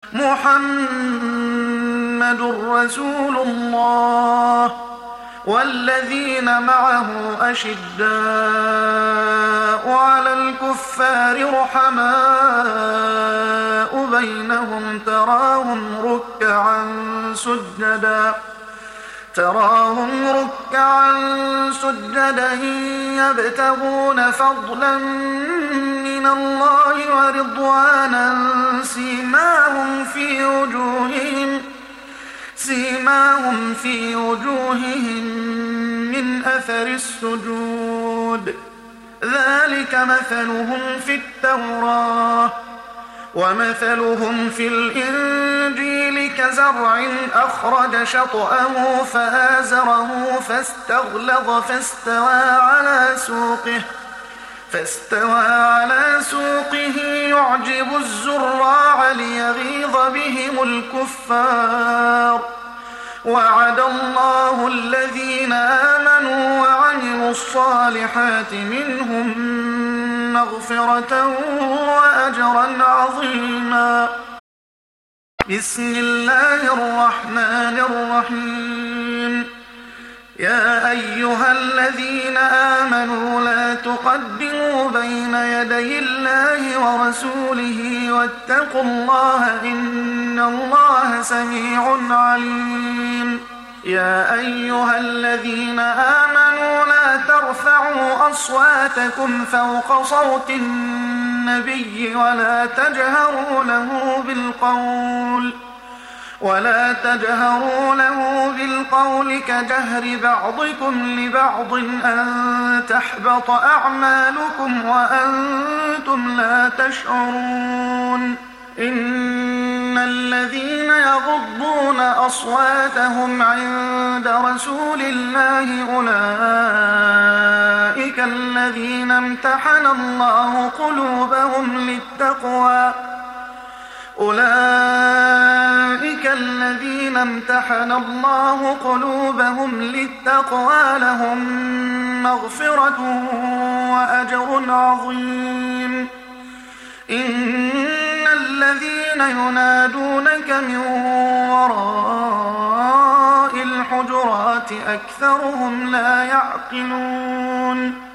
محمد رسول الله والذين معه أشداء على الكفار رحماء بينهم تراهم ركعا سجدا يبتغون فضلا من الله ورضوانا سيماهم في وجوههم من أثر السجود ذلك مثلهم في التوراة ومثلهم في الإنجيل كزرع أخرج شطأه فآزره فاستغلظ فاستوى على سوقه يعجب الزراع ليغيظ بهم الكفار وعد الله الذين آمنوا وعملوا الصالحات منهم مغفرة وأجرا عظيما. بسم الله الرحمن الرحيم. يا أيها الذين آمنوا لا تقدموا بين يدي الله ورسوله واتقوا الله إن الله سميع عليم. يا أيها الذين آمنوا لا ترفعوا أصواتكم فوق صوت النبي ولا تجهروا له بالقول كجهر بعضكم لبعض أن تحبط أعمالكم وأنتم لا تشعرون. إن الذين يغضون أصواتهم عند رسول الله أولئك الذين امتحن الله قلوبهم للتقوى لهم مغفرة وأجر عظيم. إن الذين ينادونك من وراء الحجرات أكثرهم لا يعقلون.